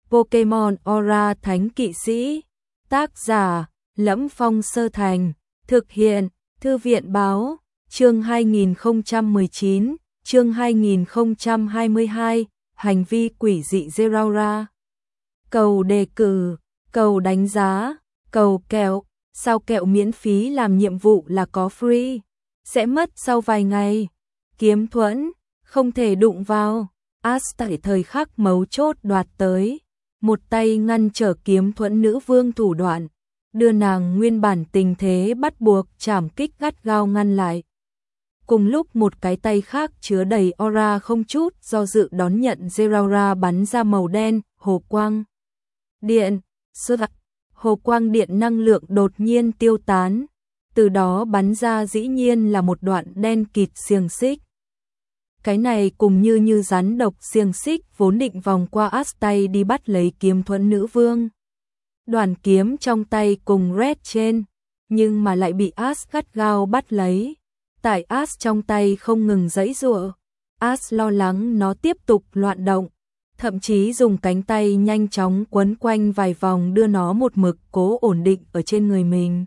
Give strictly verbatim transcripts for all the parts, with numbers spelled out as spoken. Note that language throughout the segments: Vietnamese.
Pokemon Aura Thánh Kỵ Sĩ. Tác giả: Lẫm Phong Sơ Thành. Thực hiện: Thư viện Báo. Chương hai nghìn không trăm mười chín, chương hai nghìn không trăm hai mươi hai, hành vi quỷ dị Zeraora. Cầu đề cử, cầu đánh giá, cầu kẹo, sao kẹo miễn phí làm nhiệm vụ là có free, sẽ mất sau vài ngày. Kiếm thuẫn, không thể đụng vào. Ash tại thời khắc mấu chốt đoạt tới, một tay ngăn trở kiếm thuẫn nữ vương thủ đoạn, đưa nàng nguyên bản tình thế bắt buộc chảm kích gắt gao ngăn lại. Cùng lúc một cái tay khác chứa đầy aura không chút do dự đón nhận Zeraora bắn ra màu đen, hồ quang điện, xuất hồ quang điện năng lượng đột nhiên tiêu tán, từ đó bắn ra dĩ nhiên là một đoạn đen kịt xiềng xích. Cái này cùng như như rắn độc xiềng xích vốn định vòng qua Ash tay đi bắt lấy kiếm thuẫn nữ vương. Đoàn kiếm trong tay cùng Red trên, nhưng mà lại bị Ash gắt gao bắt lấy. Tại Ash trong tay không ngừng giãy giụa, Ash lo lắng nó tiếp tục loạn động, thậm chí dùng cánh tay nhanh chóng quấn quanh vài vòng đưa nó một mực cố ổn định ở trên người mình.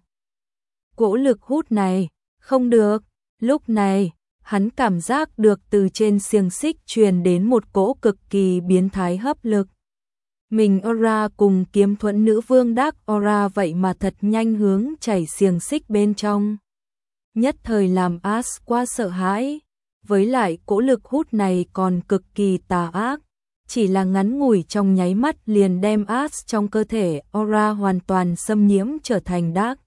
Cỗ lực hút này, không được, lúc này, hắn cảm giác được từ trên xiềng xích truyền đến một cỗ cực kỳ biến thái hấp lực. Mình aura cùng kiếm thuẫn nữ vương Dark Aura vậy mà thật nhanh hướng chảy xiềng xích bên trong. Nhất thời làm Ash quá sợ hãi, với lại cỗ lực hút này còn cực kỳ tà ác, chỉ là ngắn ngủi trong nháy mắt liền đem Ash trong cơ thể aura hoàn toàn xâm nhiễm trở thành Dark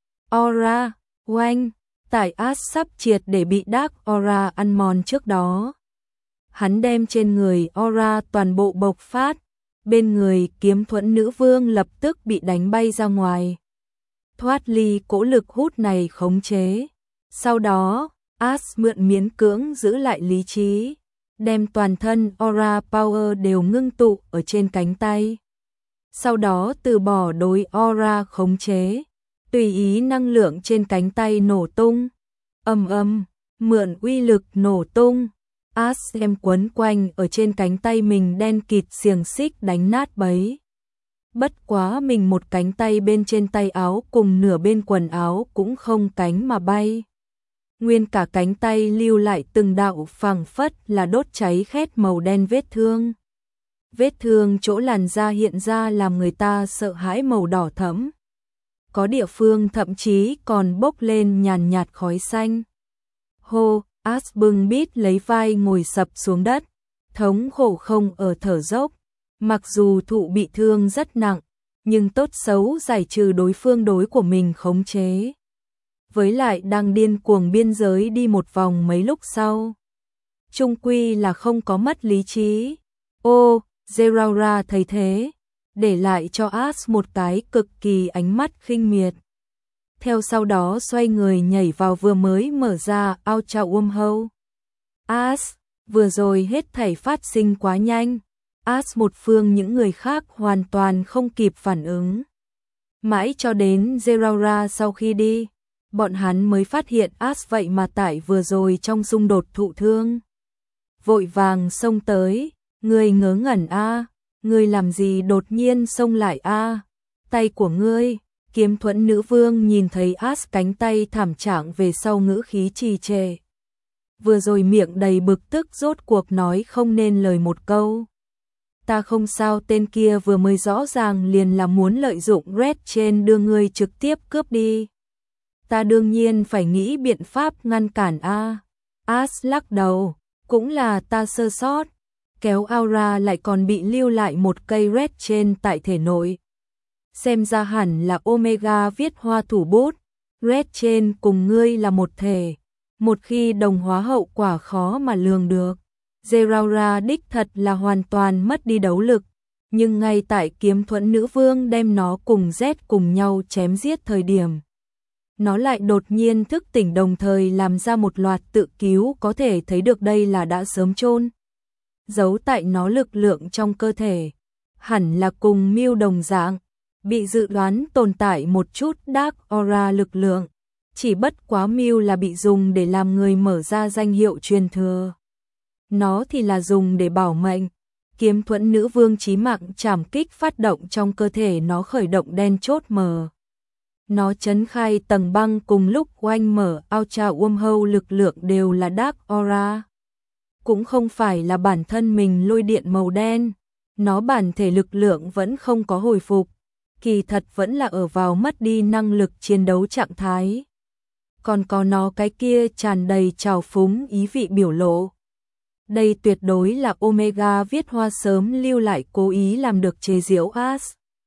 Aura. Oanh, tại Ash sắp triệt để bị Dark Aura ăn mòn trước đó, hắn đem trên người aura toàn bộ bộc phát, bên người kiếm thuẫn nữ vương lập tức bị đánh bay ra ngoài, thoát ly cỗ lực hút này khống chế. Sau đó, Ash mượn miễn cưỡng giữ lại lý trí, đem toàn thân aura power đều ngưng tụ ở trên cánh tay. Sau đó từ bỏ đối aura khống chế, tùy ý năng lượng trên cánh tay nổ tung. Ầm ầm, mượn uy lực nổ tung, Ash đem quấn quanh ở trên cánh tay mình đen kịt xiềng xích đánh nát bấy. Bất quá mình một cánh tay bên trên tay áo cùng nửa bên quần áo cũng không cánh mà bay. Nguyên cả cánh tay lưu lại từng đạo phảng phất là đốt cháy khét màu đen vết thương. Vết thương chỗ làn da hiện ra làm người ta sợ hãi màu đỏ thẫm. Có địa phương thậm chí còn bốc lên nhàn nhạt khói xanh. Hô, Ash bưng bít lấy vai ngồi sập xuống đất, thống khổ không ở thở dốc. Mặc dù thụ bị thương rất nặng, nhưng tốt xấu giải trừ đối phương đối của mình khống chế. Với lại đang điên cuồng biên giới đi một vòng mấy lúc sau, chung quy là không có mất lý trí. Ô, Zeraora thấy thế, để lại cho Ash một cái cực kỳ ánh mắt khinh miệt. Theo sau đó xoay người nhảy vào vừa mới mở ra Ultra Wormhole. Ash, vừa rồi hết thảy phát sinh quá nhanh. Ash một phương những người khác hoàn toàn không kịp phản ứng. Mãi cho đến Zeraora sau khi đi, bọn hắn mới phát hiện Ash vậy mà tại vừa rồi trong xung đột thụ thương. Vội vàng xông tới, ngươi ngớ ngẩn a, à, ngươi làm gì đột nhiên xông lại a? À? Tay của ngươi. Kiếm thuẫn nữ vương nhìn thấy Ash cánh tay thảm trạng về sau ngữ khí trì trệ. Vừa rồi miệng đầy bực tức rốt cuộc nói không nên lời một câu. Ta không sao, tên kia vừa mới rõ ràng liền là muốn lợi dụng Red trên đưa ngươi trực tiếp cướp đi. Ta đương nhiên phải nghĩ biện pháp ngăn cản a. Ash lắc đầu, cũng là ta sơ sót. Kéo aura lại còn bị lưu lại một cây Red trên tại thể nội. Xem ra hẳn là Omega viết hoa thủ bút, Red trên cùng ngươi là một thể, một khi đồng hóa hậu quả khó mà lường được. Zeraora đích thật là hoàn toàn mất đi đấu lực, nhưng ngay tại kiếm thuẫn nữ vương đem nó cùng Z cùng nhau chém giết thời điểm, nó lại đột nhiên thức tỉnh đồng thời làm ra một loạt tự cứu, có thể thấy được đây là đã sớm chôn giấu tại nó lực lượng trong cơ thể, hẳn là cùng Mưu đồng dạng. Bị dự đoán tồn tại một chút Dark Aura lực lượng, chỉ bất quá Mưu là bị dùng để làm người mở ra danh hiệu truyền thừa. Nó thì là dùng để bảo mệnh, Kiếm thuẫn nữ vương chí mạng trảm kích phát động trong cơ thể nó khởi động đen chốt mờ. Nó chấn khai tầng băng cùng lúc oanh mở Ultra Wormhole lực lượng đều là Dark Aura. Cũng không phải là bản thân mình lôi điện màu đen, nó bản thể lực lượng vẫn không có hồi phục, kỳ thật vẫn là ở vào mất đi năng lực chiến đấu trạng thái. Còn có nó cái kia tràn đầy trào phúng ý vị biểu lộ. Đây tuyệt đối là Omega viết hoa sớm lưu lại cố ý làm được chế giễu Ash.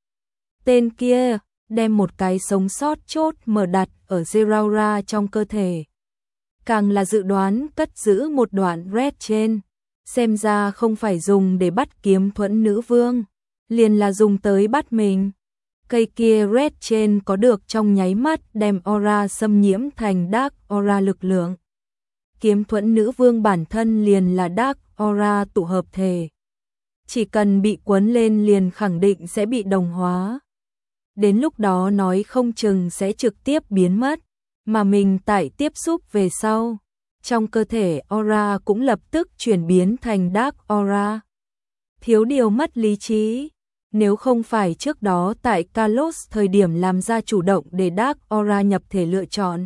Tên kia đem một cái sống sót chốt mở đặt ở Zeraora trong cơ thể. Càng là dự đoán cất giữ một đoạn red trên, xem ra không phải dùng để bắt kiếm thuẫn nữ vương, liền là dùng tới bắt mình. Cây kia red trên có được trong nháy mắt đem aura xâm nhiễm thành Dark Aura lực lượng. Kiếm thuẫn nữ vương bản thân liền là Dark Aura tụ hợp thể. Chỉ cần bị cuốn lên liền khẳng định sẽ bị đồng hóa. Đến lúc đó nói không chừng sẽ trực tiếp biến mất, mà mình tại tiếp xúc về sau. Trong cơ thể aura cũng lập tức chuyển biến thành Dark Aura. Thiếu điều mất lý trí. Nếu không phải trước đó tại Kalos thời điểm làm ra chủ động để Dark Aura nhập thể lựa chọn.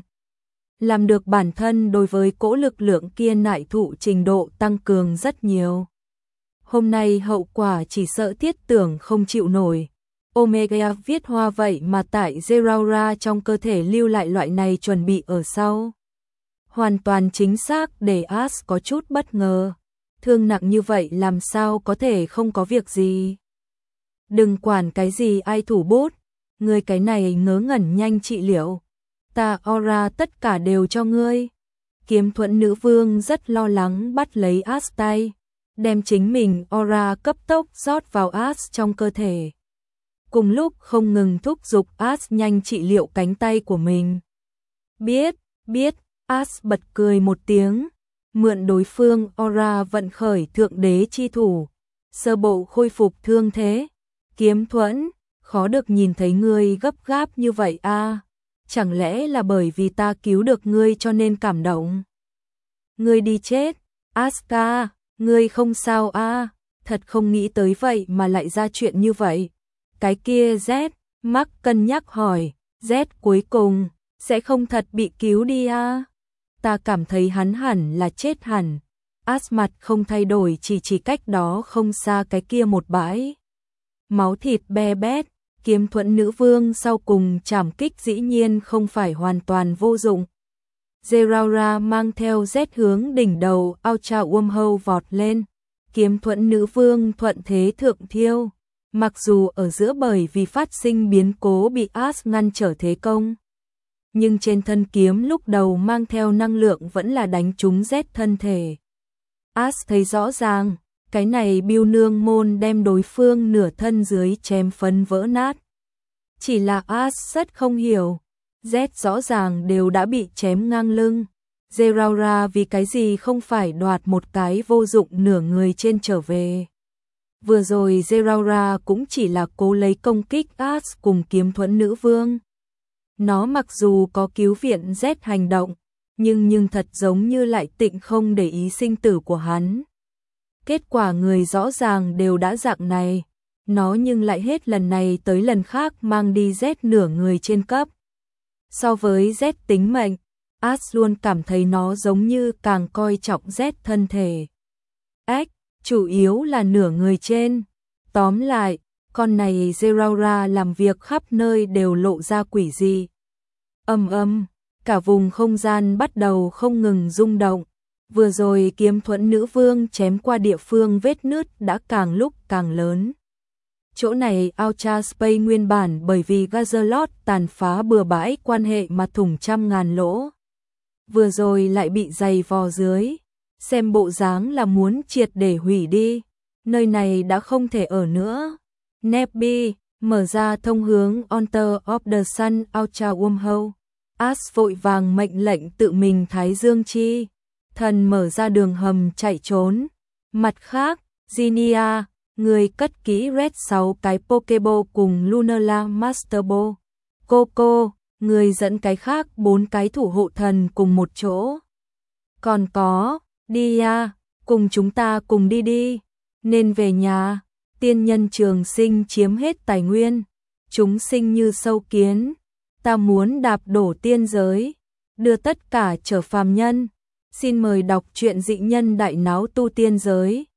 Làm được bản thân đối với cỗ lực lượng kia nại thụ trình độ tăng cường rất nhiều. Hôm nay hậu quả chỉ sợ thiết tưởng không chịu nổi. Omega viết hoa vậy mà tại Zeraora trong cơ thể lưu lại loại này chuẩn bị ở sau. Hoàn toàn chính xác để Ash có chút bất ngờ. Thương nặng như vậy làm sao có thể không có việc gì. Đừng quản cái gì ai thủ bút, ngươi cái này ngớ ngẩn nhanh trị liệu. Ta aura tất cả đều cho ngươi. Kiếm thuẫn nữ vương rất lo lắng bắt lấy Ash tay, đem chính mình aura cấp tốc rót vào Ash trong cơ thể. Cùng lúc không ngừng thúc giục Ash nhanh trị liệu cánh tay của mình. Biết, biết, Ash bật cười một tiếng, mượn đối phương aura vận khởi thượng đế chi thủ, sơ bộ khôi phục thương thế. Kiếm thuẫn, khó được nhìn thấy ngươi gấp gáp như vậy a. À? Chẳng lẽ là bởi vì ta cứu được ngươi cho nên cảm động? Ngươi đi chết, Asuka, ngươi không sao a? À? Thật không nghĩ tới vậy mà lại ra chuyện như vậy. Cái kia Z, Mark cân nhắc hỏi, Z cuối cùng, sẽ không thật bị cứu đi a? À? Ta cảm thấy hắn hẳn là chết hẳn. Ash mặt không thay đổi chỉ chỉ cách đó không xa cái kia một bãi. Máu thịt be bét, kiếm thuẫn nữ vương sau cùng trảm kích dĩ nhiên không phải hoàn toàn vô dụng. Zeraora mang theo Z hướng đỉnh đầu Ultra Wormhole vọt lên, kiếm thuẫn nữ vương thuận thế thượng thiêu, mặc dù ở giữa bởi vì phát sinh biến cố bị Ash ngăn trở thế công. Nhưng trên thân kiếm lúc đầu mang theo năng lượng vẫn là đánh trúng Z thân thể. Ash thấy rõ ràng, cái này Biêu Nương môn đem đối phương nửa thân dưới chém phấn vỡ nát. Chỉ là Ash rất không hiểu, Z rõ ràng đều đã bị chém ngang lưng. Zeraora vì cái gì không phải đoạt một cái vô dụng nửa người trên trở về. Vừa rồi Zeraora cũng chỉ là cố lấy công kích Ash cùng kiếm thuẫn nữ vương. Nó mặc dù có cứu viện Z hành động, nhưng nhưng thật giống như lại tịnh không để ý sinh tử của hắn. Kết quả người rõ ràng đều đã dạng này, nó nhưng lại hết lần này tới lần khác mang đi Z nửa người trên cấp. So với Z tính mệnh, Ash luôn cảm thấy nó giống như càng coi trọng Z thân thể. Ếch, chủ yếu là nửa người trên. Tóm lại, con này Zeraora làm việc khắp nơi đều lộ ra quỷ dị. Âm âm, cả vùng không gian bắt đầu không ngừng rung động. Vừa rồi kiếm thuẫn nữ vương chém qua địa phương vết nứt đã càng lúc càng lớn. Chỗ này Ultra Space nguyên bản bởi vì Gazalot tàn phá bừa bãi quan hệ mà thủng trăm ngàn lỗ. Vừa rồi lại bị dày vò dưới, xem bộ dáng là muốn triệt để hủy đi. Nơi này đã không thể ở nữa. Nebby, mở ra thông hướng Altar of the Sun Ultra Wormhole. Ash vội vàng mệnh lệnh tự mình Thái Dương Chi. Thần mở ra đường hầm chạy trốn. Mặt khác, Zinnia, người cất kỹ Red sáu cái Pokeball cùng Lunala Master Ball. Coco, người dẫn cái khác bốn cái thủ hộ thần cùng một chỗ. Còn có, Dia, cùng chúng ta cùng đi đi. nên về nhà. Tiên nhân trường sinh chiếm hết tài nguyên, chúng sinh như sâu kiến, ta muốn đạp đổ tiên giới, đưa tất cả trở phàm nhân. Xin mời đọc truyện Dị Nhân Đại Náo Tu Tiên Giới.